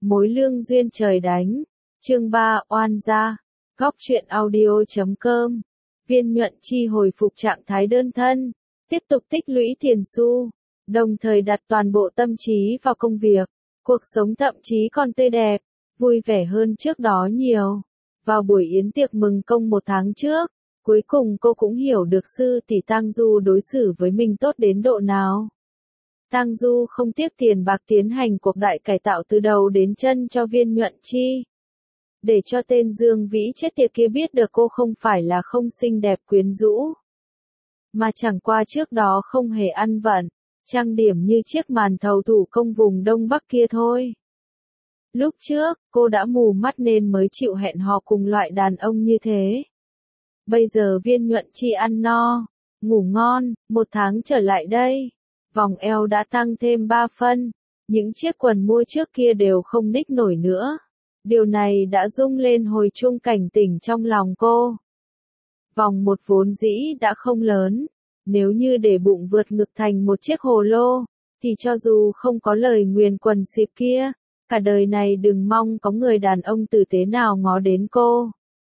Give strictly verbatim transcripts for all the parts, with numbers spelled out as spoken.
Mối lương duyên trời đánh. Chương ba, oan gia. Góc truyện audio chấm com. Viên Nhuận Chi hồi phục trạng thái đơn thân, tiếp tục tích lũy tiền xu, đồng thời đặt toàn bộ tâm trí vào công việc. Cuộc sống thậm chí còn tươi đẹp, vui vẻ hơn trước đó nhiều. Vào buổi yến tiệc mừng công một tháng trước, cuối cùng cô cũng hiểu được sư tỷ Tang Du đối xử với mình tốt đến độ nào. Tang Du không tiếc tiền bạc tiến hành cuộc đại cải tạo từ đầu đến chân cho Viên Nhuận Chi. Để cho tên Dương Vĩ chết tiệt kia biết được cô không phải là không xinh đẹp quyến rũ, mà chẳng qua trước đó không hề ăn vận, trang điểm như chiếc màn thầu thủ công vùng Đông Bắc kia thôi. Lúc trước, cô đã mù mắt nên mới chịu hẹn hò cùng loại đàn ông như thế. Bây giờ Viên Nhuận Chi ăn no, ngủ ngon, một tháng trở lại đây, vòng eo đã tăng thêm ba phân, những chiếc quần mua trước kia đều không ních nổi nữa. Điều này đã rung lên hồi chuông cảnh tỉnh trong lòng cô. Vòng một vốn dĩ đã không lớn, nếu như để bụng vượt ngực thành một chiếc hồ lô, thì cho dù không có lời nguyền quần xịp kia, cả đời này đừng mong có người đàn ông tử tế nào ngó đến cô.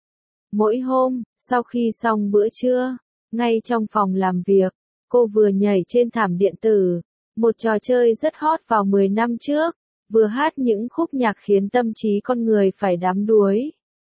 Mỗi hôm, sau khi xong bữa trưa, ngay trong phòng làm việc, cô vừa nhảy trên thảm điện tử, một trò chơi rất hot vào mười năm trước, vừa hát những khúc nhạc khiến tâm trí con người phải đắm đuối.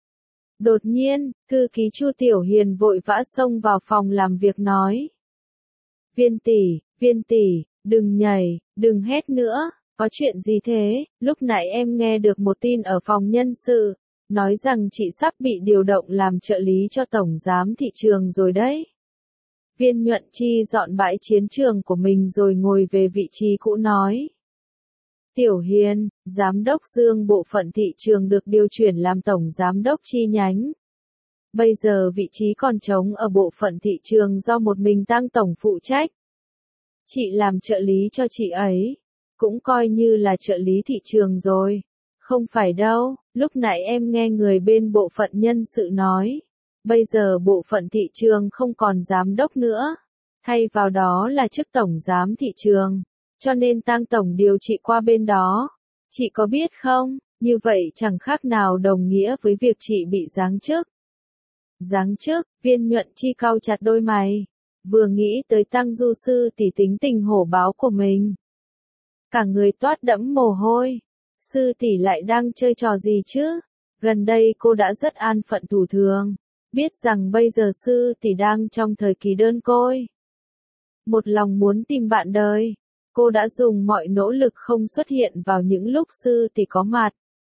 Đột nhiên, thư ký Chu Tiểu Hiền vội vã xông vào phòng làm việc nói: Viên tỷ, Viên tỷ, đừng nhảy, đừng hét nữa, có chuyện gì thế? Lúc nãy em nghe được một tin ở phòng nhân sự, nói rằng chị sắp bị điều động làm trợ lý cho tổng giám thị trường rồi đấy. Viên Nhuận Chi dọn bãi chiến trường của mình rồi ngồi về vị trí cũ nói: Tiểu Hiền, giám đốc Dương bộ phận thị trường được điều chuyển làm tổng giám đốc chi nhánh. Bây giờ vị trí còn trống ở bộ phận thị trường do một mình Tang tổng phụ trách. Chị làm trợ lý cho chị ấy, cũng coi như là trợ lý thị trường rồi. Không phải đâu, lúc nãy em nghe người bên bộ phận nhân sự nói, bây giờ bộ phận thị trường không còn giám đốc nữa, thay vào đó là chức tổng giám thị trường. Cho nên Tang tổng điều chị qua bên đó. Chị có biết không, như vậy chẳng khác nào đồng nghĩa với việc chị bị giáng chức. Giáng chức, Viên Nhuận Chi cau chặt đôi mày, vừa nghĩ tới Tang Du sư tỷ tính tình hổ báo của mình, cả người toát đẫm mồ hôi. Sư tỷ lại đang chơi trò gì chứ? Gần đây cô đã rất an phận thủ thường, biết rằng bây giờ sư tỷ đang trong thời kỳ đơn côi. Một lòng muốn tìm bạn đời, cô đã dùng mọi nỗ lực không xuất hiện vào những lúc sư tỷ có mặt.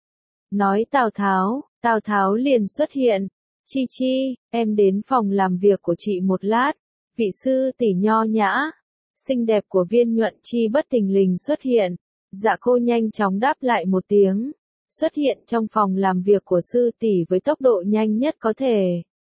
Nói Tào Tháo, Tào Tháo liền xuất hiện. Chi Chi, em đến phòng làm việc của chị một lát. Vị sư tỷ nho nhã, xinh đẹp của Viên Nhuận Chi bất thình lình xuất hiện. Dạ cô nhanh chóng đáp lại một tiếng, xuất hiện trong phòng làm việc của sư tỷ với tốc độ nhanh nhất có thể.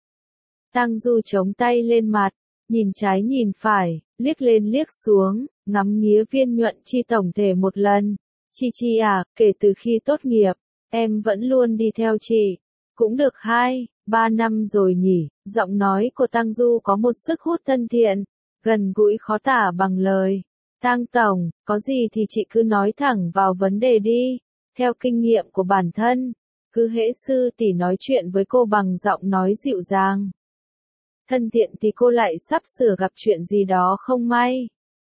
Tang Du chống tay lên mặt, nhìn trái nhìn phải, liếc lên liếc xuống, ngắm nghía Viên Nhuận Chi tổng thể một lần. Chi Chi à, kể từ khi tốt nghiệp, em vẫn luôn đi theo chị. Cũng được hai, ba năm rồi nhỉ. Giọng nói của Tang Du có một sức hút thân thiện, gần gũi khó tả bằng lời. Tang tổng, có gì thì chị cứ nói thẳng vào vấn đề đi. Theo kinh nghiệm của bản thân, cứ hễ sư tỷ nói chuyện với cô bằng giọng nói dịu dàng, thân thiện thì cô lại sắp sửa gặp chuyện gì đó không may.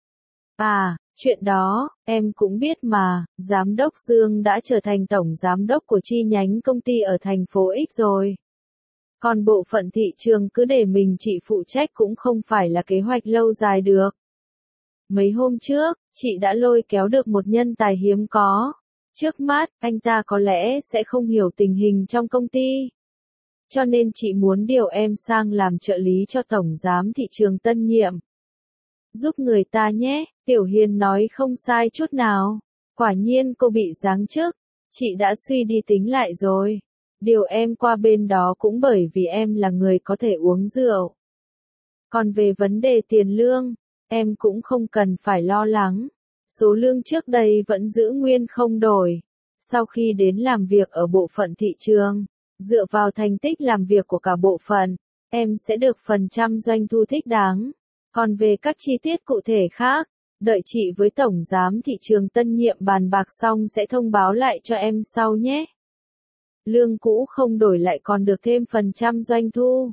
À, chuyện đó, em cũng biết mà, giám đốc Dương đã trở thành tổng giám đốc của chi nhánh công ty ở thành phố X rồi. Còn bộ phận thị trường cứ để mình chị phụ trách cũng không phải là kế hoạch lâu dài được. Mấy hôm trước, chị đã lôi kéo được một nhân tài hiếm có. Trước mắt, anh ta có lẽ sẽ không hiểu tình hình trong công ty. Cho nên chị muốn điều em sang làm trợ lý cho tổng giám thị trường tân nhiệm. Giúp người ta nhé, Tiểu Hiền nói không sai chút nào. Quả nhiên cô bị giáng chức, chị đã suy đi tính lại rồi. Điều em qua bên đó cũng bởi vì em là người có thể uống rượu. Còn về vấn đề tiền lương, em cũng không cần phải lo lắng. Số lương trước đây vẫn giữ nguyên không đổi. Sau khi đến làm việc ở bộ phận thị trường, dựa vào thành tích làm việc của cả bộ phận, em sẽ được phần trăm doanh thu thích đáng. Còn về các chi tiết cụ thể khác, Đợi chị với tổng giám thị trường tân nhiệm bàn bạc xong sẽ thông báo lại cho em sau nhé. Lương cũ không đổi lại còn được thêm phần trăm doanh thu.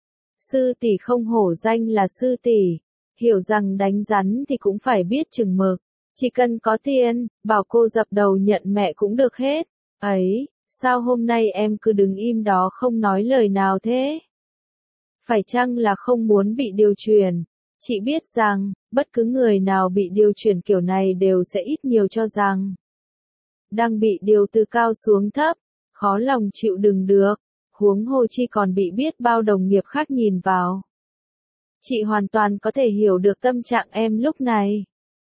Sư tỷ không hổ danh là sư tỷ, hiểu rằng đánh rắn thì cũng phải biết chừng mực. Chỉ cần có tiền, bảo cô dập đầu nhận mẹ cũng được hết. Ấy, sao hôm nay em cứ đứng im đó không nói lời nào thế? Phải chăng là không muốn bị điều chuyển? Chị biết rằng, bất cứ người nào bị điều chuyển kiểu này đều sẽ ít nhiều cho rằng đang bị điều từ cao xuống thấp, khó lòng chịu đựng được, huống hồ chi còn bị biết bao đồng nghiệp khác nhìn vào. Chị hoàn toàn có thể hiểu được tâm trạng em lúc này.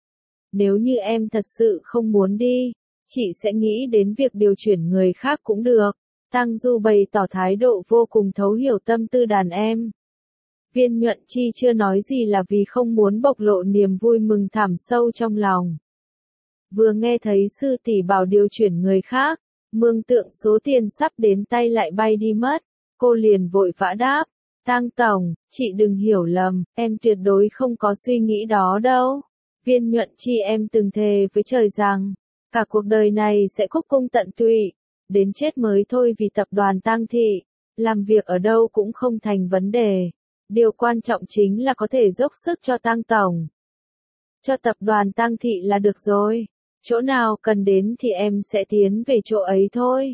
Nếu như em thật sự không muốn đi, chị sẽ nghĩ đến việc điều chuyển người khác cũng được. Tang Du bày tỏ thái độ vô cùng thấu hiểu tâm tư đàn em. Viên Nhuận Chi chưa nói gì là vì không muốn bộc lộ niềm vui mừng thẳm sâu trong lòng. Vừa nghe thấy sư tỷ bảo điều chuyển người khác, mường tượng số tiền sắp đến tay lại bay đi mất, cô liền vội vã đáp, Tang tổng, chị đừng hiểu lầm, em tuyệt đối không có suy nghĩ đó đâu. Viên Nhuận Chi em từng thề với trời rằng, cả cuộc đời này sẽ cúc cung tận tụy, đến chết mới thôi vì tập đoàn Tang Thị, làm việc ở đâu cũng không thành vấn đề. Điều quan trọng chính là có thể dốc sức cho Tang tổng. Cho tập đoàn Tang Thị là được rồi, chỗ nào cần đến thì em sẽ tiến về chỗ ấy thôi.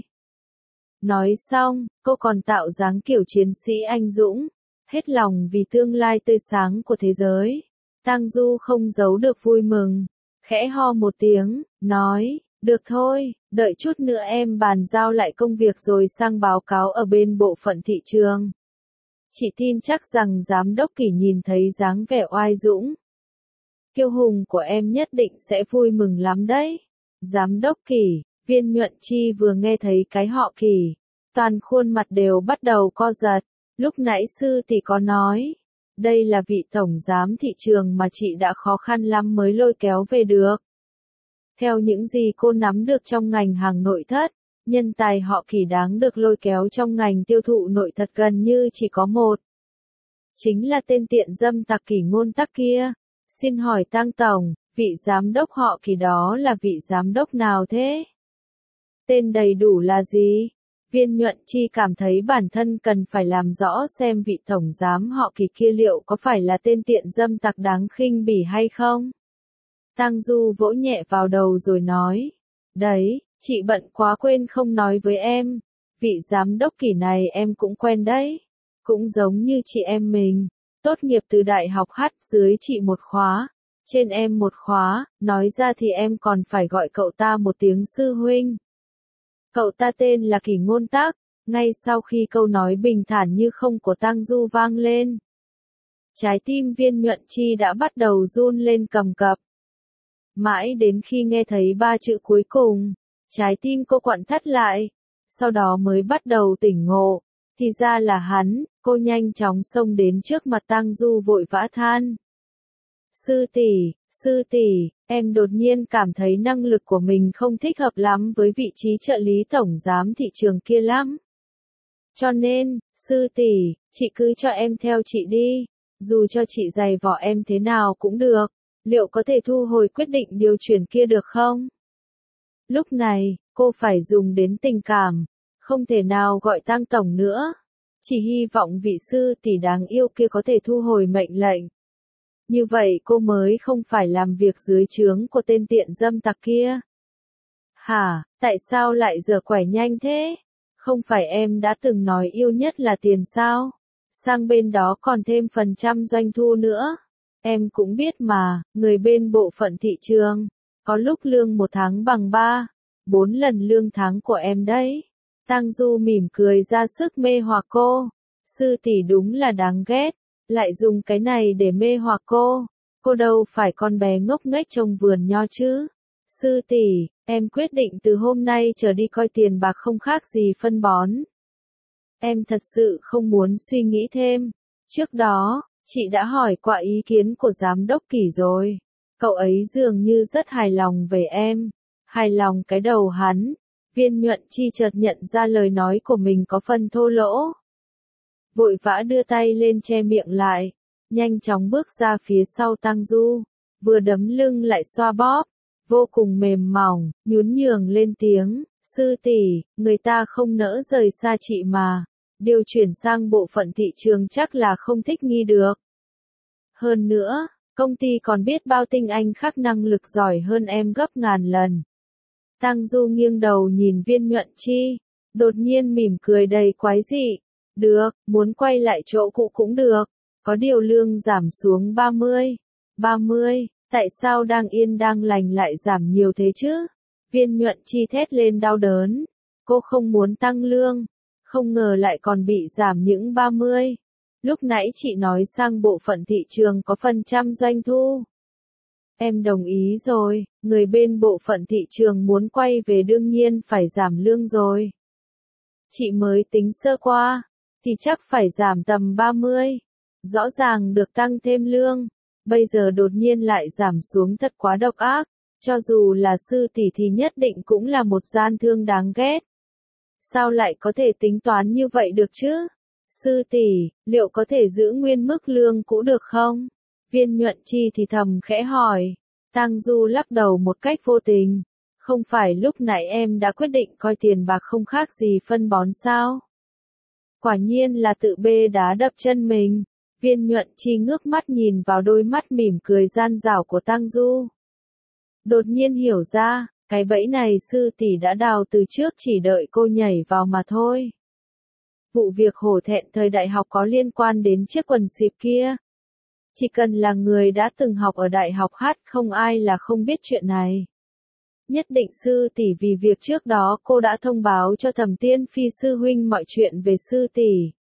Nói xong, cô còn tạo dáng kiểu chiến sĩ anh dũng, hết lòng vì tương lai tươi sáng của thế giới. Tang Du không giấu được vui mừng, khẽ ho một tiếng, nói, được thôi, đợi chút nữa em bàn giao lại công việc rồi sang báo cáo ở bên bộ phận thị trường. Chị tin chắc rằng giám đốc Kỷ nhìn thấy dáng vẻ oai dũng, kiêu hùng của em nhất định sẽ vui mừng lắm đấy. Giám đốc Kỷ, Viên Nhuận Chi vừa nghe thấy cái họ Kỷ, toàn khuôn mặt đều bắt đầu co giật. Lúc nãy sư tỷ có nói, đây là vị tổng giám thị trường mà chị đã khó khăn lắm mới lôi kéo về được. Theo những gì cô nắm được trong ngành hàng nội thất, nhân tài họ Kỷ đáng được lôi kéo trong ngành tiêu thụ nội thất gần như chỉ có một. Chính là tên tiện dâm tặc Kỷ Ngôn Tắc kia. Xin hỏi Tang tổng, vị giám đốc họ Kỷ đó là vị giám đốc nào thế? Tên đầy đủ là gì? Viên Nhuận Chi cảm thấy bản thân cần phải làm rõ xem vị tổng giám họ Kỷ kia liệu có phải là tên tiện dâm tặc đáng khinh bỉ hay không? Tang Du vỗ nhẹ vào đầu rồi nói, đấy, chị bận quá quên không nói với em, vị giám đốc Kỷ này em cũng quen đấy, cũng giống như chị em mình, tốt nghiệp từ đại học H dưới chị một khóa, trên em một khóa, nói ra thì em còn phải gọi cậu ta một tiếng sư huynh. Cậu ta tên là Kỷ Ngôn Tắc. Ngay sau khi câu nói bình thản như không của Tang Du vang lên, trái tim Viên Nhuận Chi đã bắt đầu run lên cầm cập. Mãi đến khi nghe thấy ba chữ cuối cùng, trái tim cô quặn thắt lại, sau đó mới bắt đầu tỉnh ngộ, thì ra là hắn. Cô nhanh chóng xông đến trước mặt Tang Du vội vã than. Sư tỷ, sư tỷ, em đột nhiên cảm thấy năng lực của mình không thích hợp lắm với vị trí trợ lý tổng giám thị trường kia lắm. Cho nên, sư tỷ, chị cứ cho em theo chị đi, dù cho chị giày vò em thế nào cũng được, liệu có thể thu hồi quyết định điều chuyển kia được không? Lúc này, cô phải dùng đến tình cảm, không thể nào gọi Tang tổng nữa. Chỉ hy vọng vị sư tỷ đáng yêu kia có thể thu hồi mệnh lệnh. Như vậy cô mới không phải làm việc dưới trướng của tên tiện dâm tặc kia. Hả, tại sao lại giở quẻ nhanh thế? Không phải em đã từng nói yêu nhất là tiền sao? Sang bên đó còn thêm phần trăm doanh thu nữa. Em cũng biết mà, người bên bộ phận thị trường, có lúc lương một tháng bằng ba, bốn lần lương tháng của em đấy. Tang Du mỉm cười ra sức mê hoặc cô. Sư tỷ đúng là đáng ghét, lại dùng cái này để mê hoặc cô. Cô đâu phải con bé ngốc nghếch trong vườn nho chứ. Sư tỷ, em quyết định từ hôm nay trở đi coi tiền bạc không khác gì phân bón. Em thật sự không muốn suy nghĩ thêm. Trước đó, chị đã hỏi qua ý kiến của giám đốc Kỷ rồi. Cậu ấy dường như rất hài lòng về em. Hài lòng cái đầu hắn. Viên Nhuận Chi chợt nhận ra lời nói của mình có phần thô lỗ. Vội vã đưa tay lên che miệng lại, nhanh chóng bước ra phía sau Tang Du. vừa đấm lưng lại xoa bóp, vô cùng mềm mỏng, nhún nhường lên tiếng, sư tỷ, người ta không nỡ rời xa chị mà, điều chuyển sang bộ phận thị trường chắc là không thích nghi được. Hơn nữa, công ty còn biết bao tinh anh khác năng lực giỏi hơn em gấp ngàn lần. Tang Du nghiêng đầu nhìn Viên Nhuận Chi, đột nhiên mỉm cười đầy quái dị. Được, muốn quay lại chỗ cũ cũng được, có điều lương giảm xuống ba mươi. ba mươi, tại sao đang yên đang lành lại giảm nhiều thế chứ? Viên Nhuận Chi thét lên đau đớn. Cô không muốn tăng lương, không ngờ lại còn bị giảm những ba mươi. Lúc nãy chị nói sang bộ phận thị trường có phần trăm doanh thu. Em đồng ý rồi, người bên bộ phận thị trường muốn quay về đương nhiên phải giảm lương rồi. Chị mới tính sơ qua, thì chắc phải giảm tầm ba mươi. Rõ ràng được tăng thêm lương, bây giờ đột nhiên lại giảm xuống thật quá độc ác, cho dù là sư tỷ thì nhất định cũng là một gian thương đáng ghét. Sao lại có thể tính toán như vậy được chứ? Sư tỷ, liệu có thể giữ nguyên mức lương cũ được không? Viên Nhuận Chi thì thầm khẽ hỏi. Tang Du lắc đầu một cách vô tình. Không phải lúc nãy em đã quyết định coi tiền bạc không khác gì phân bón sao? Quả nhiên là tự bê đá đập chân mình. Viên Nhuận Chi ngước mắt nhìn vào đôi mắt mỉm cười gian dảo của Tang Du. Đột nhiên hiểu ra, cái bẫy này sư tỷ đã đào từ trước chỉ đợi cô nhảy vào mà thôi. Vụ việc hổ thẹn thời đại học có liên quan đến chiếc quần xịp kia. Chỉ cần là người đã từng học ở đại học hát không ai là không biết chuyện này. Nhất định sư tỷ vì việc trước đó cô đã thông báo cho Thẩm Tiên Phi sư huynh mọi chuyện về sư tỷ.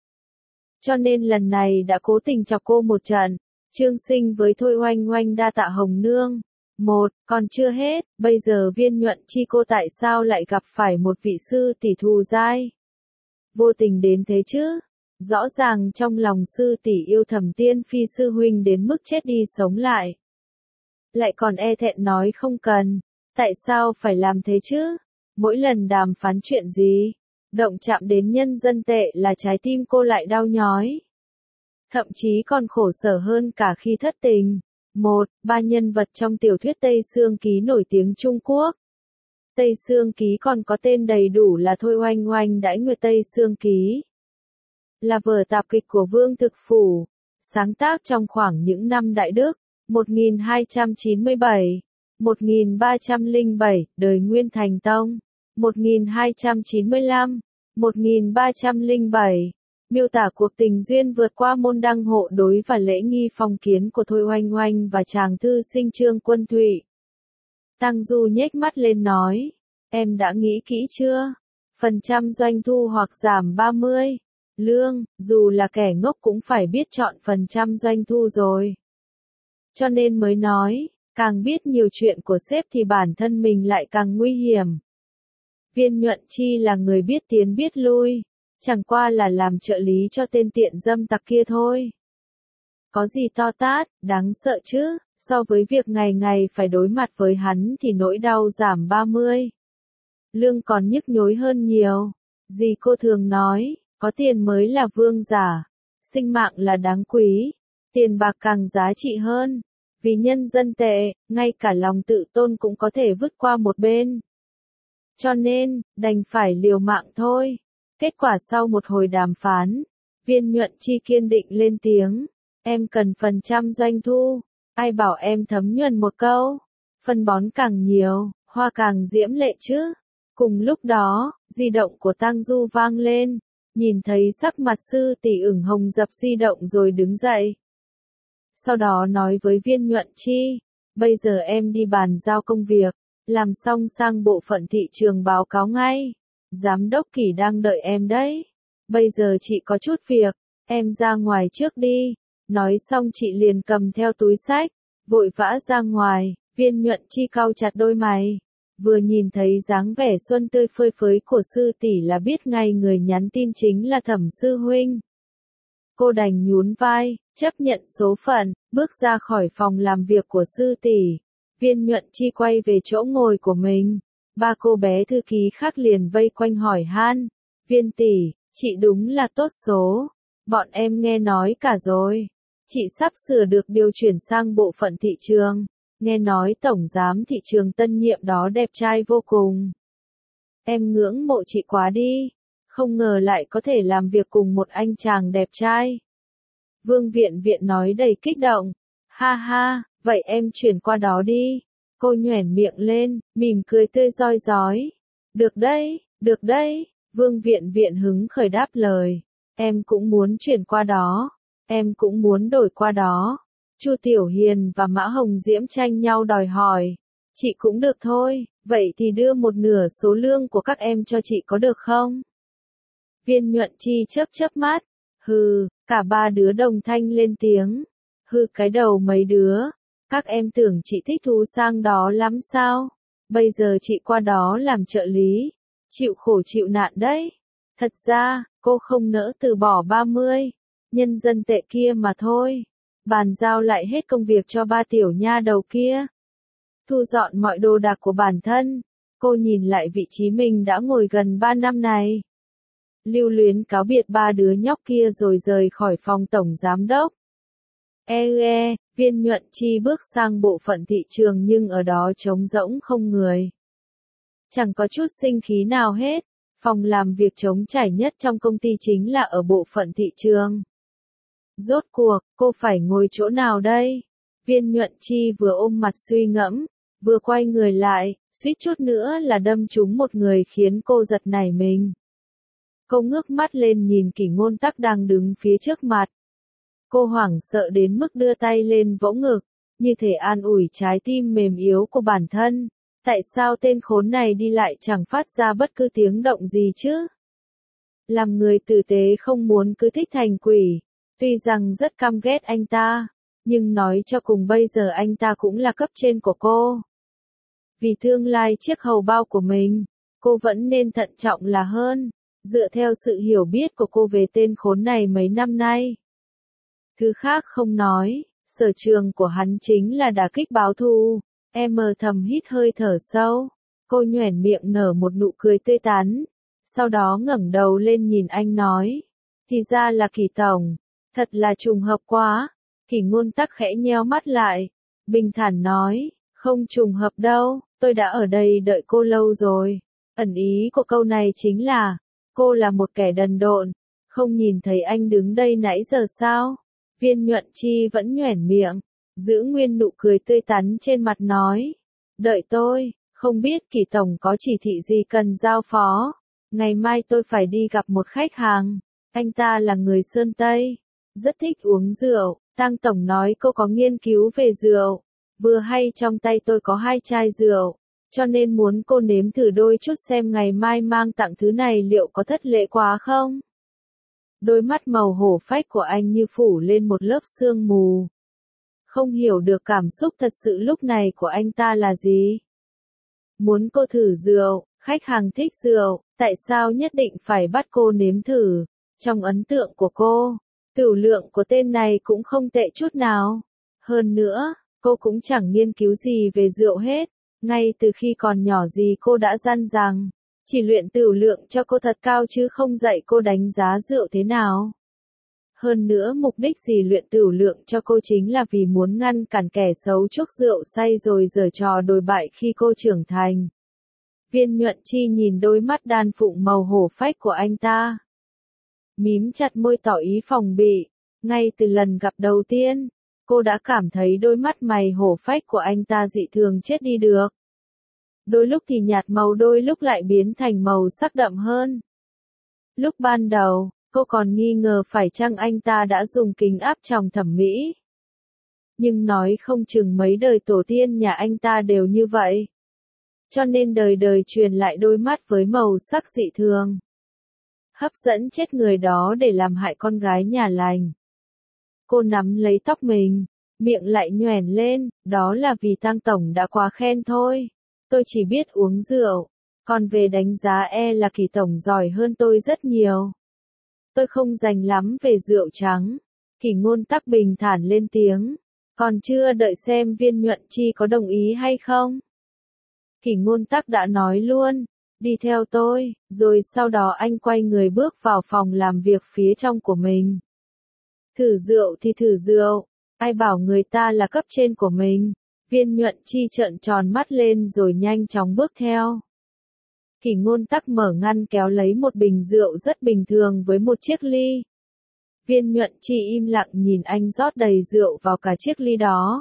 Cho nên lần này đã cố tình chọc cô một trận. Trương Sinh với Thôi Oanh Oanh đa tạ Hồng Nương. Một, còn chưa hết, bây giờ Viên Nhuận Chi cô tại sao lại gặp phải một vị sư tỷ thù dai? Vô tình đến thế chứ? Rõ ràng trong lòng sư tỷ yêu Thẩm Tiên Phi sư huynh đến mức chết đi sống lại. Lại còn e thẹn nói không cần. Tại sao phải làm thế chứ? Mỗi lần đàm phán chuyện gì, động chạm đến nhân dân tệ là trái tim cô lại đau nhói. Thậm chí còn khổ sở hơn cả khi thất tình. Một, ba nhân vật trong tiểu thuyết Tây Sương Ký nổi tiếng Trung Quốc. Tây Sương Ký còn có tên đầy đủ là Thôi Oanh Oanh Đãi Nguyệt Tây Sương Ký. Là vở tạp kịch của Vương Thực Phủ, sáng tác trong khoảng những năm Đại Đức, một nghìn hai trăm chín mươi bảy, một nghìn ba trăm lẻ bảy, đời Nguyên Thành Tông, một nghìn hai trăm chín mươi lăm, một nghìn ba trăm lẻ bảy, miêu tả cuộc tình duyên vượt qua môn đăng hộ đối và lễ nghi phong kiến của Thôi Oanh Oanh và chàng thư sinh Trương Quân Thụy. Tang Du nhếch mắt lên nói, em đã nghĩ kỹ chưa? Phần trăm doanh thu hoặc giảm ba mươi. Lương, dù là kẻ ngốc cũng phải biết chọn phần trăm doanh thu rồi. Cho nên mới nói, càng biết nhiều chuyện của sếp thì bản thân mình lại càng nguy hiểm. Viên Nhuận Chi là người biết tiến biết lui, chẳng qua là làm trợ lý cho tên tiện dâm tặc kia thôi. Có gì to tát, đáng sợ chứ, so với việc ngày ngày phải đối mặt với hắn thì nỗi đau giảm ba mươi. Lương còn nhức nhối hơn nhiều. Dì cô thường nói, có tiền mới là vương giả, sinh mạng là đáng quý, tiền bạc càng giá trị hơn. Vì nhân dân tệ, ngay cả lòng tự tôn cũng có thể vứt qua một bên. Cho nên, đành phải liều mạng thôi. Kết quả sau một hồi đàm phán, Viên Nhuận Chi kiên định lên tiếng. Em cần phần trăm doanh thu. Ai bảo em thấm nhuần một câu. Phân bón càng nhiều, hoa càng diễm lệ chứ. Cùng lúc đó, di động của Tang Du vang lên. Nhìn thấy sắc mặt sư tỷ ửng hồng dập di động rồi đứng dậy. Sau đó nói với Viên Nhuận Chi, bây giờ em đi bàn giao công việc, làm xong sang bộ phận thị trường báo cáo ngay. Giám đốc Kỳ đang đợi em đấy. Bây giờ chị có chút việc, em ra ngoài trước đi. Nói xong chị liền cầm theo túi xách, vội vã ra ngoài. Viên Nhuận Chi cau chặt đôi mày. Vừa nhìn thấy dáng vẻ xuân tươi phơi phới của sư tỷ là biết ngay người nhắn tin chính là Thẩm sư huynh. Cô đành nhún vai, chấp nhận số phận, bước ra khỏi phòng làm việc của sư tỷ. Viên Nhuận Chi quay về chỗ ngồi của mình. Ba cô bé thư ký khác liền vây quanh hỏi han. Viên tỷ, chị đúng là tốt số. Bọn em nghe nói cả rồi. Chị sắp sửa được điều chuyển sang bộ phận thị trường. nghe nói tổng giám thị trường tân nhiệm đó đẹp trai vô cùng. Em ngưỡng mộ chị quá đi, không ngờ lại có thể làm việc cùng một anh chàng đẹp trai. Vương Viện Viện nói đầy kích động, ha ha, vậy em chuyển qua đó đi. Cô nhoẻn miệng lên, mỉm cười tươi rói rói. Được đấy, được đấy, Vương Viện Viện hứng khởi đáp lời. Em cũng muốn chuyển qua đó, em cũng muốn đổi qua đó. Chu Tiểu Hiền và Mã Hồng Diễm tranh nhau đòi hỏi. Chị cũng được thôi, vậy thì đưa một nửa số lương của các em cho chị có được không? Viên Nhuận Chi chớp chớp mắt. Hừ, cả ba đứa đồng thanh lên tiếng. Hừ cái đầu mấy đứa. Các em tưởng chị thích thú sang đó lắm sao? Bây giờ chị qua đó làm trợ lý. Chịu khổ chịu nạn đấy. Thật ra, cô không nỡ từ bỏ ba mươi. Nhân dân tệ kia mà thôi. Bàn giao lại hết công việc cho ba tiểu nha đầu kia. Thu dọn mọi đồ đạc của bản thân. Cô nhìn lại vị trí mình đã ngồi gần ba năm này. Lưu luyến cáo biệt ba đứa nhóc kia rồi rời khỏi phòng tổng giám đốc. E e, Viên Nhuận Chi bước sang bộ phận thị trường nhưng ở đó trống rỗng không người. Chẳng có chút sinh khí nào hết. Phòng làm việc trống trải nhất trong công ty chính là ở bộ phận thị trường. Rốt cuộc, cô phải ngồi chỗ nào đây? Viên Nhuận Chi vừa ôm mặt suy ngẫm, vừa quay người lại, suýt chút nữa là đâm trúng một người khiến cô giật nảy mình. Cô ngước mắt lên nhìn Kỷ Ngôn Tắc đang đứng phía trước mặt. Cô hoảng sợ đến mức đưa tay lên vỗ ngực, như thể an ủi trái tim mềm yếu của bản thân. Tại sao tên khốn này đi lại chẳng phát ra bất cứ tiếng động gì chứ? Làm người tử tế không muốn cứ thích thành quỷ. Tuy rằng rất căm ghét anh ta, nhưng nói cho cùng bây giờ anh ta cũng là cấp trên của cô. Vì tương lai chiếc hầu bao của mình, cô vẫn nên thận trọng là hơn, dựa theo sự hiểu biết của cô về tên khốn này mấy năm nay. Thứ khác không nói, sở trường của hắn chính là đả kích báo thù. Em mờ thầm hít hơi thở sâu, cô nhoẻn miệng nở một nụ cười tươi tắn, sau đó ngẩng đầu lên nhìn anh nói, thì ra là Kỷ tổng, thật là trùng hợp quá. Kỷ Ngôn Tắc khẽ nheo mắt lại, bình thản nói, không trùng hợp đâu, tôi đã ở đây đợi cô lâu rồi. Ẩn ý của câu này chính là, cô là một kẻ đần độn, không nhìn thấy anh đứng đây nãy giờ sao? Viên Nhuận Chi vẫn nhoẻn miệng, giữ nguyên nụ cười tươi tắn trên mặt nói, đợi tôi, không biết Kỷ tổng có chỉ thị gì cần giao phó. Ngày mai tôi phải đi gặp một khách hàng, anh ta là người Sơn Tây, rất thích uống rượu. Tang tổng nói cô có nghiên cứu về rượu, vừa hay trong tay tôi có hai chai rượu, cho nên muốn cô nếm thử đôi chút xem ngày mai mang tặng thứ này liệu có thất lễ quá không? Đôi mắt màu hổ phách của anh như phủ lên một lớp sương mù. Không hiểu được cảm xúc thật sự lúc này của anh ta là gì. Muốn cô thử rượu, khách hàng thích rượu, tại sao nhất định phải bắt cô nếm thử? Trong ấn tượng của cô, tửu lượng của tên này cũng không tệ chút nào. Hơn nữa, cô cũng chẳng nghiên cứu gì về rượu hết. Ngay từ khi còn nhỏ gì cô đã dặn rằng, chỉ luyện tửu lượng cho cô thật cao chứ không dạy cô đánh giá rượu thế nào. Hơn nữa mục đích gì luyện tửu lượng cho cô chính là vì muốn ngăn cản kẻ xấu chuốc rượu say rồi giở trò đồi bại khi cô trưởng thành. Viên Nhuận Chi nhìn đôi mắt đan phụng màu hổ phách của anh ta. Mím chặt môi tỏ ý phòng bị. Ngay từ lần gặp đầu tiên, cô đã cảm thấy đôi mắt mày hổ phách của anh ta dị thường chết đi được. Đôi lúc thì nhạt màu đôi lúc lại biến thành màu sắc đậm hơn. Lúc ban đầu, cô còn nghi ngờ phải chăng anh ta đã dùng kính áp tròng thẩm mỹ. Nhưng nói không chừng mấy đời tổ tiên nhà anh ta đều như vậy. Cho nên đời đời truyền lại đôi mắt với màu sắc dị thường. Hấp dẫn chết người đó để làm hại con gái nhà lành. Cô nắm lấy tóc mình, miệng lại nhoẻn lên, đó là vì Tang tổng đã quá khen thôi. Tôi chỉ biết uống rượu, còn về đánh giá e là Kỷ tổng giỏi hơn tôi rất nhiều. Tôi không rành lắm về rượu trắng. Kỷ Ngôn Tắc bình thản lên tiếng, còn chưa đợi xem Viên Nhuận Chi có đồng ý hay không. Kỷ Ngôn Tắc đã nói luôn, đi theo tôi, rồi sau đó anh quay người bước vào phòng làm việc phía trong của mình. Thử rượu thì thử rượu, ai bảo người ta là cấp trên của mình. Viên Nhuận Chi trợn tròn mắt lên rồi nhanh chóng bước theo. Kỷ Ngôn Tắc mở ngăn kéo lấy một bình rượu rất bình thường với một chiếc ly. Viên Nhuận Chi im lặng nhìn anh rót đầy rượu vào cả chiếc ly đó.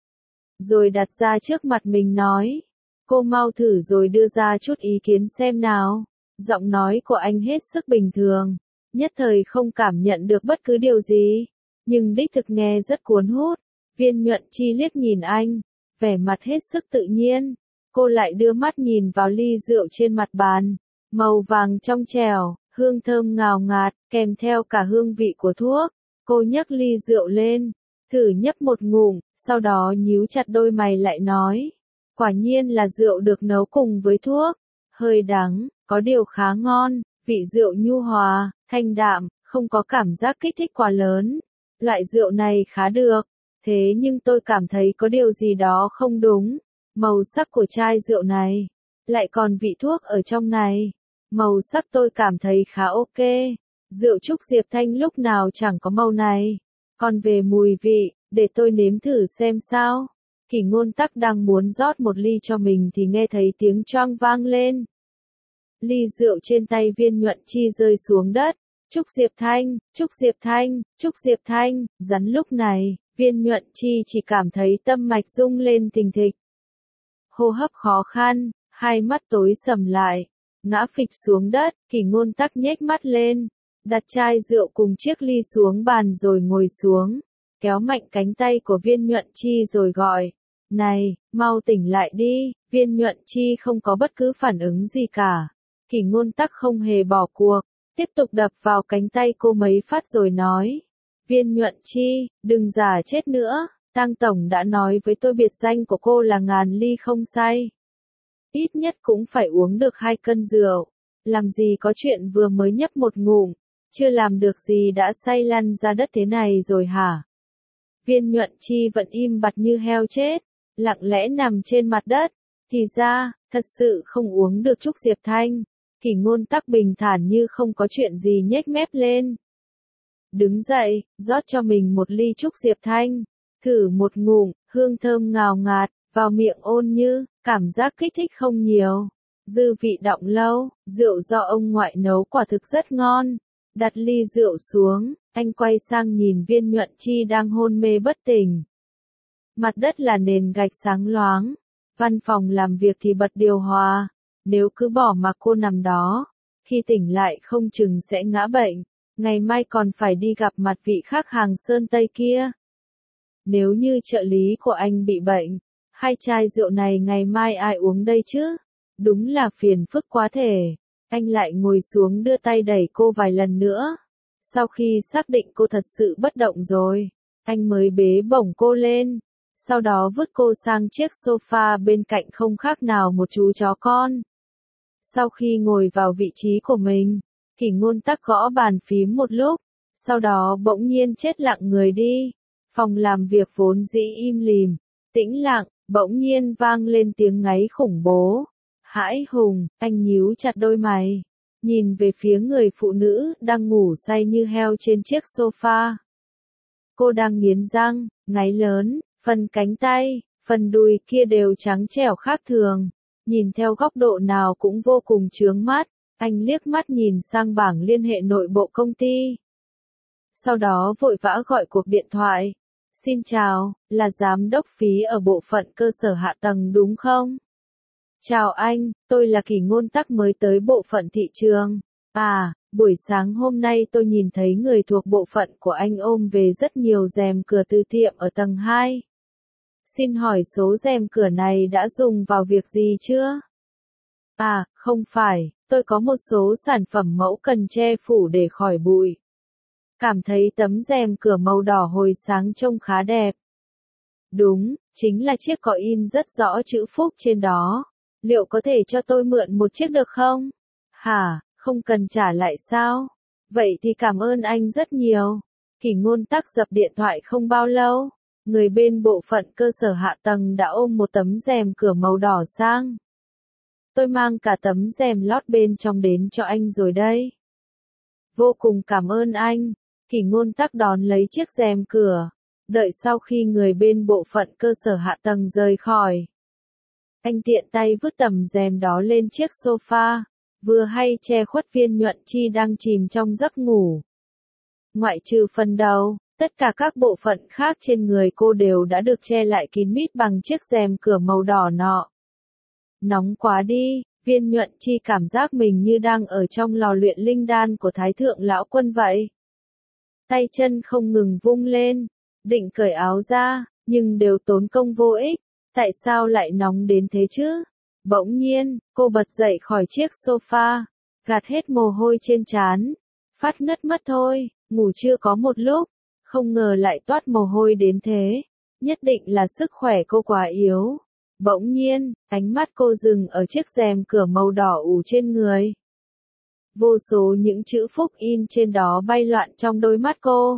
Rồi đặt ra trước mặt mình nói, cô mau thử rồi đưa ra chút ý kiến xem nào. Giọng nói của anh hết sức bình thường, nhất thời không cảm nhận được bất cứ điều gì, nhưng đích thực nghe rất cuốn hút. Viên Nhuận Chi liếc nhìn anh, vẻ mặt hết sức tự nhiên. Cô lại đưa mắt nhìn vào ly rượu trên mặt bàn, màu vàng trong trẻo, hương thơm ngào ngạt, kèm theo cả hương vị của thuốc. Cô nhấc ly rượu lên, thử nhấp một ngụm, sau đó nhíu chặt đôi mày lại nói, quả nhiên là rượu được nấu cùng với thuốc, hơi đắng, có điều khá ngon, vị rượu nhu hòa, thanh đạm, không có cảm giác kích thích quá lớn. Loại rượu này khá được, thế nhưng tôi cảm thấy có điều gì đó không đúng. Màu sắc của chai rượu này, lại còn vị thuốc ở trong này. Màu sắc tôi cảm thấy khá ok. Rượu Trúc Diệp Thanh lúc nào chẳng có màu này. Còn về mùi vị, để tôi nếm thử xem sao. Kỷ Ngôn Tắc đang muốn rót một ly cho mình thì nghe thấy tiếng choang vang lên. Ly rượu trên tay Viên Nhuận Chi rơi xuống đất. Trúc Diệp Thanh, Trúc Diệp Thanh, Trúc Diệp Thanh. Rắn lúc này, Viên Nhuận Chi chỉ cảm thấy tâm mạch rung lên thình thịch. Hô hấp khó khăn, hai mắt tối sầm lại, ngã phịch xuống đất. Kỷ Ngôn Tắc nhếch mắt lên, đặt chai rượu cùng chiếc ly xuống bàn rồi ngồi xuống, kéo mạnh cánh tay của Viên Nhuận Chi rồi gọi, này, mau tỉnh lại đi. Viên Nhuận Chi không có bất cứ phản ứng gì cả. Kỷ Ngôn Tắc không hề bỏ cuộc, tiếp tục đập vào cánh tay cô mấy phát rồi nói, Viên Nhuận Chi, đừng giả chết nữa. Tang Tổng đã nói với tôi biệt danh của cô là ngàn ly không say. Ít nhất cũng phải uống được hai cân rượu. Làm gì có chuyện vừa mới nhấp một ngụm, chưa làm được gì đã say lăn ra đất thế này rồi hả? Viên Nhuận Chi vẫn im bặt như heo chết, lặng lẽ nằm trên mặt đất. Thì ra, thật sự không uống được Trúc Diệp Thanh. Kỷ Ngôn Tắc bình thản như không có chuyện gì nhếch mép lên. Đứng dậy, rót cho mình một ly Trúc Diệp Thanh. Thử một ngụm, hương thơm ngào ngạt, vào miệng ôn như, cảm giác kích thích không nhiều. Dư vị đọng lâu, rượu do ông ngoại nấu quả thực rất ngon. Đặt ly rượu xuống, anh quay sang nhìn Viên Nhuận Chi đang hôn mê bất tỉnh. Mặt đất là nền gạch sáng loáng, văn phòng làm việc thì bật điều hòa. Nếu cứ bỏ mặc cô nằm đó, khi tỉnh lại không chừng sẽ ngã bệnh. Ngày mai còn phải đi gặp mặt vị khách hàng Sơn Tây kia. Nếu như trợ lý của anh bị bệnh, hai chai rượu này ngày mai ai uống đây chứ? Đúng là phiền phức quá thể. Anh lại ngồi xuống đưa tay đẩy cô vài lần nữa. Sau khi xác định cô thật sự bất động rồi, anh mới bế bổng cô lên. Sau đó vứt cô sang chiếc sofa bên cạnh không khác nào một chú chó con. Sau khi ngồi vào vị trí của mình, Kỷ Ngôn Tắc gõ bàn phím một lúc, sau đó bỗng nhiên chết lặng người đi. Phòng làm việc vốn dĩ im lìm, tĩnh lặng, bỗng nhiên vang lên tiếng ngáy khủng bố. Hãi hùng, anh nhíu chặt đôi mày, nhìn về phía người phụ nữ đang ngủ say như heo trên chiếc sofa. Cô đang nghiến răng, ngáy lớn, phần cánh tay, phần đùi kia đều trắng trẻo khác thường, nhìn theo góc độ nào cũng vô cùng chướng mắt. Anh liếc mắt nhìn sang bảng liên hệ nội bộ công ty. Sau đó vội vã gọi cuộc điện thoại. Xin chào, là giám đốc phí ở bộ phận cơ sở hạ tầng đúng không? Chào anh, tôi là Kỷ Ngôn Tắc mới tới bộ phận thị trường. À, buổi sáng hôm nay tôi nhìn thấy người thuộc bộ phận của anh ôm về rất nhiều rèm cửa từ tiệm ở tầng hai. Xin hỏi số rèm cửa này đã dùng vào việc gì chưa? À, không phải, tôi có một số sản phẩm mẫu cần che phủ để khỏi bụi. Cảm thấy tấm rèm cửa màu đỏ hồi sáng trông khá đẹp. Đúng, chính là chiếc có in rất rõ chữ Phúc trên đó. Liệu có thể cho tôi mượn một chiếc được không? Hả, không cần trả lại sao? Vậy thì cảm ơn anh rất nhiều. Kỷ Ngôn Tắc dập điện thoại không bao lâu, người bên bộ phận cơ sở hạ tầng đã ôm một tấm rèm cửa màu đỏ sang. Tôi mang cả tấm rèm lót bên trong đến cho anh rồi đây. Vô cùng cảm ơn anh. Kỷ Ngôn Tắc đón lấy chiếc rèm cửa, Đợi sau khi người bên bộ phận cơ sở hạ tầng rời khỏi, anh tiện tay vứt tấm rèm đó lên chiếc sofa, vừa hay che khuất Viên Nhuận Chi đang chìm trong giấc ngủ. Ngoại trừ phần đầu, tất cả các bộ phận khác trên người cô đều đã được che lại kín mít bằng chiếc rèm cửa màu đỏ nọ. Nóng quá đi, Viên Nhuận Chi cảm giác mình như đang ở trong lò luyện linh đan của Thái Thượng Lão Quân vậy. Tay chân không ngừng vung lên, định cởi áo ra, nhưng đều tốn công vô ích. Tại sao lại nóng đến thế chứ? Bỗng nhiên, cô bật dậy khỏi chiếc sofa, gạt hết mồ hôi trên trán, phát ngất mất thôi, ngủ chưa có một lúc, không ngờ lại toát mồ hôi đến thế, nhất định là sức khỏe cô quá yếu. Bỗng nhiên, ánh mắt cô dừng ở chiếc rèm cửa màu đỏ ủ trên người. Vô số những chữ phúc in trên đó bay loạn trong đôi mắt cô.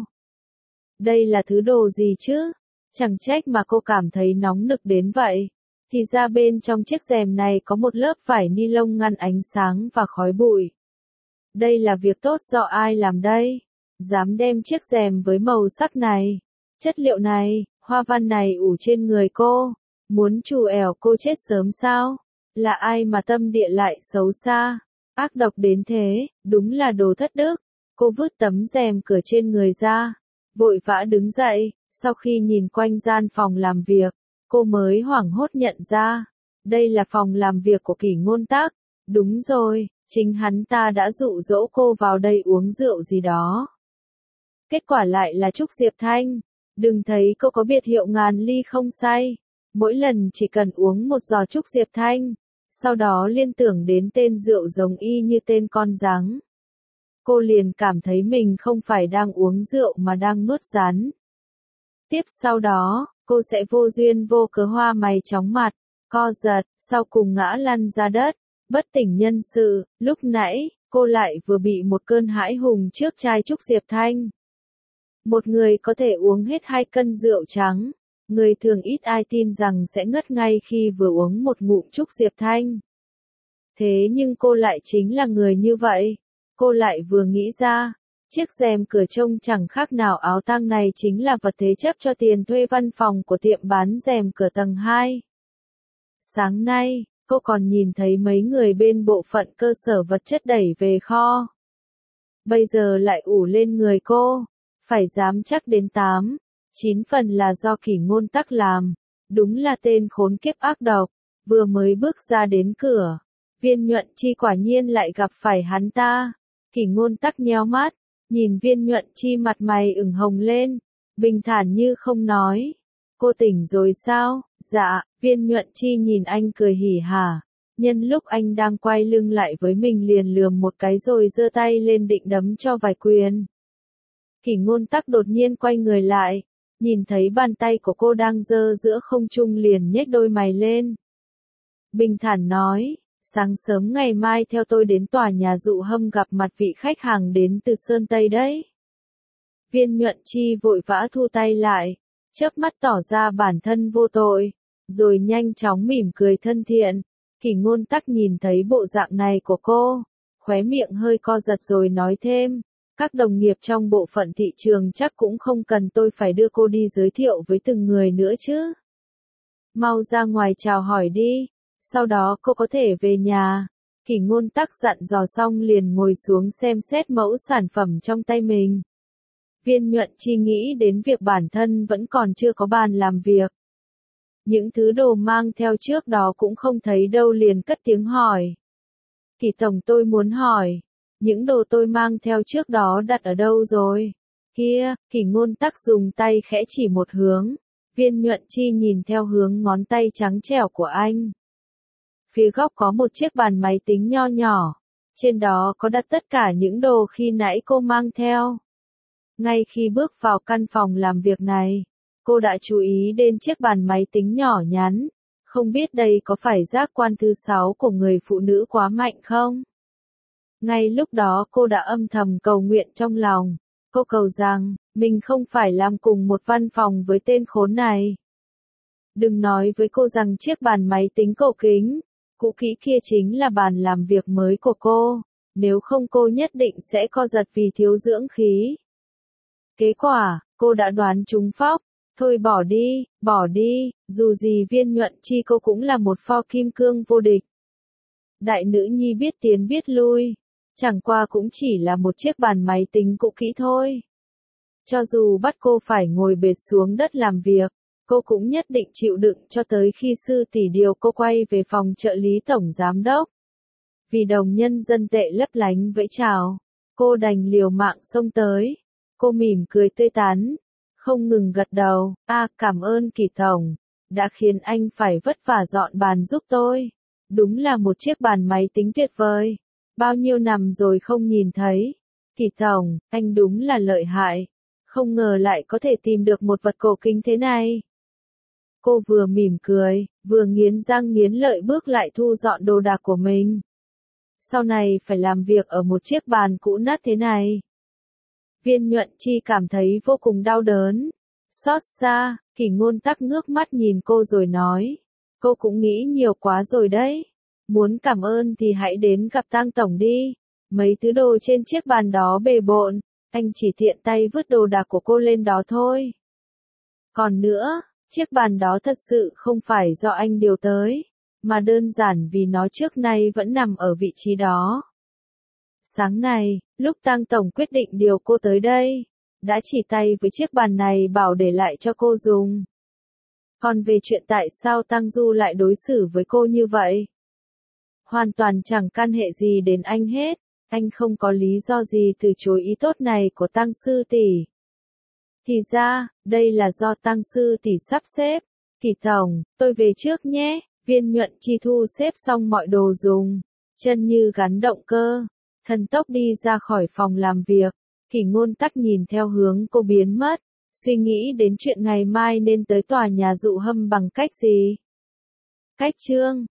Đây là thứ đồ gì chứ? Chẳng trách mà cô cảm thấy nóng nực đến vậy. Thì ra bên trong chiếc rèm này có một lớp vải ni lông ngăn ánh sáng và khói bụi. Đây là việc tốt do ai làm đây? Dám đem chiếc rèm với màu sắc này, chất liệu này, hoa văn này ủ trên người cô. Muốn trù ẻo cô chết sớm sao? Là ai mà tâm địa lại xấu xa, ác độc đến thế, đúng là đồ thất đức. Cô vứt tấm rèm cửa trên người ra, vội vã đứng dậy, sau khi nhìn quanh gian phòng làm việc, cô mới hoảng hốt nhận ra, đây là phòng làm việc của Kỷ Ngôn Tắc. Đúng rồi, chính hắn ta đã dụ dỗ cô vào đây uống rượu gì đó. Kết quả lại là Trúc Diệp Thanh. Đừng thấy cô có biệt hiệu ngàn ly không say. Mỗi lần chỉ cần uống một giò Trúc Diệp Thanh, sau đó liên tưởng đến tên rượu giống y như tên con giáng. Cô liền cảm thấy mình không phải đang uống rượu mà đang nuốt rắn. Tiếp sau đó, cô sẽ vô duyên vô cớ hoa mày chóng mặt, co giật, sau cùng ngã lăn ra đất, bất tỉnh nhân sự. Lúc nãy, cô lại vừa bị một cơn hãi hùng trước chai Trúc Diệp Thanh. Một người có thể uống hết hai cân rượu trắng. Người thường ít ai tin rằng sẽ ngất ngay khi vừa uống một ngụm Trúc Diệp Thanh. Thế nhưng cô lại chính là người như vậy. Cô lại vừa nghĩ ra, chiếc rèm cửa trông chẳng khác nào áo tang này chính là vật thế chấp cho tiền thuê văn phòng của tiệm bán rèm cửa tầng hai. Sáng nay, cô còn nhìn thấy mấy người bên bộ phận cơ sở vật chất đẩy về kho. Bây giờ lại ủ lên người cô, phải dám chắc đến tám. Chín phần là do Kỷ Ngôn Tắc làm, đúng là tên khốn kiếp ác độc. Vừa mới bước ra đến cửa, Viên Nhuận Chi quả nhiên lại gặp phải hắn ta. Kỷ Ngôn Tắc nheo mắt, nhìn Viên Nhuận Chi mặt mày ửng hồng lên, bình thản như không nói. Cô tỉnh rồi sao? Dạ, Viên Nhuận Chi nhìn anh cười hỉ hả. Nhân lúc anh đang quay lưng lại với mình liền lườm một cái rồi giơ tay lên định đấm cho vài quyền. Kỷ Ngôn Tắc đột nhiên quay người lại, nhìn thấy bàn tay của cô đang giơ giữa không trung liền nhếch đôi mày lên. Bình thản nói, sáng sớm ngày mai theo tôi đến tòa nhà Dụ Hâm gặp mặt vị khách hàng đến từ Sơn Tây đấy. Viên Nhuận Chi vội vã thu tay lại, chớp mắt tỏ ra bản thân vô tội, rồi nhanh chóng mỉm cười thân thiện. Kỷ Ngôn Tắc nhìn thấy bộ dạng này của cô, khóe miệng hơi co giật rồi nói thêm. Các đồng nghiệp trong bộ phận thị trường chắc cũng không cần tôi phải đưa cô đi giới thiệu với từng người nữa chứ. Mau ra ngoài chào hỏi đi, sau đó cô có thể về nhà. Kỷ Ngôn Tắc dặn dò xong liền ngồi xuống xem xét mẫu sản phẩm trong tay mình. Viên Nhuận Chi nghĩ đến việc bản thân vẫn còn chưa có bàn làm việc. Những thứ đồ mang theo trước đó cũng không thấy đâu liền cất tiếng hỏi. Kỷ tổng, tôi muốn hỏi. Những đồ tôi mang theo trước đó đặt ở đâu rồi? Kia, Kỷ Ngôn Tắc dùng tay khẽ chỉ một hướng. Viên Nhuận Chi nhìn theo hướng ngón tay trắng trẻo của anh. Phía góc có một chiếc bàn máy tính nho nhỏ. Trên đó có đặt tất cả những đồ khi nãy cô mang theo. Ngay khi bước vào căn phòng làm việc này, cô đã chú ý đến chiếc bàn máy tính nhỏ nhắn. Không biết đây có phải giác quan thứ sáu của người phụ nữ quá mạnh không? Ngay lúc đó cô đã âm thầm cầu nguyện trong lòng. Cô cầu rằng, mình không phải làm cùng một văn phòng với tên khốn này. Đừng nói với cô rằng chiếc bàn máy tính cổ kính, cũ kỹ kia chính là bàn làm việc mới của cô. Nếu không cô nhất định sẽ co giật vì thiếu dưỡng khí. Kết quả, cô đã đoán trúng phóc. Thôi bỏ đi, bỏ đi, dù gì Viên Nhuận Chi cô cũng là một pho kim cương vô địch. Đại nữ nhi biết tiến biết lui, chẳng qua cũng chỉ là một chiếc bàn máy tính cũ kỹ thôi. Cho dù bắt cô phải ngồi bệt xuống đất làm việc, cô cũng nhất định chịu đựng cho tới khi sư tỷ điều cô quay về phòng trợ lý tổng giám đốc. Vì đồng nhân dân tệ lấp lánh vẫy chào, cô đành liều mạng xông tới. Cô mỉm cười tươi tắn, không ngừng gật đầu, a cảm ơn Kỳ tổng, đã khiến anh phải vất vả dọn bàn giúp tôi. Đúng là một chiếc bàn máy tính tuyệt vời, bao nhiêu năm rồi không nhìn thấy. Kỳ tổng, anh đúng là lợi hại, không ngờ lại có thể tìm được một vật cổ kính thế này. Cô vừa mỉm cười, vừa nghiến răng nghiến lợi bước lại thu dọn đồ đạc của mình. Sau này phải làm việc ở một chiếc bàn cũ nát thế này. Viên Nhuận Chi cảm thấy vô cùng đau đớn. Xót xa, Kỷ Ngôn Tắc ngước mắt nhìn cô rồi nói. Cô cũng nghĩ nhiều quá rồi đấy. Muốn cảm ơn thì hãy đến gặp Tang tổng đi. Mấy thứ đồ trên chiếc bàn đó bề bộn, anh chỉ tiện tay vứt đồ đạc của cô lên đó thôi. Còn nữa, chiếc bàn đó thật sự không phải do anh điều tới, mà đơn giản vì nó trước nay vẫn nằm ở vị trí đó. Sáng nay, lúc Tang tổng quyết định điều cô tới đây, đã chỉ tay với chiếc bàn này bảo để lại cho cô dùng. Còn về chuyện tại sao Tang Du lại đối xử với cô như vậy, hoàn toàn chẳng can hệ gì đến anh hết, anh không có lý do gì từ chối ý tốt này của Tang sư tỷ. Thì ra, đây là do Tang sư tỷ sắp xếp. Kỳ tổng, tôi về trước nhé. Viên Nhuận Chi thu xếp xong mọi đồ dùng, chân như gắn động cơ, thần tốc đi ra khỏi phòng làm việc. Kỷ Ngôn Tắc nhìn theo hướng cô biến mất, suy nghĩ đến chuyện ngày mai nên tới tòa nhà dụ hâm bằng cách gì. Cách chương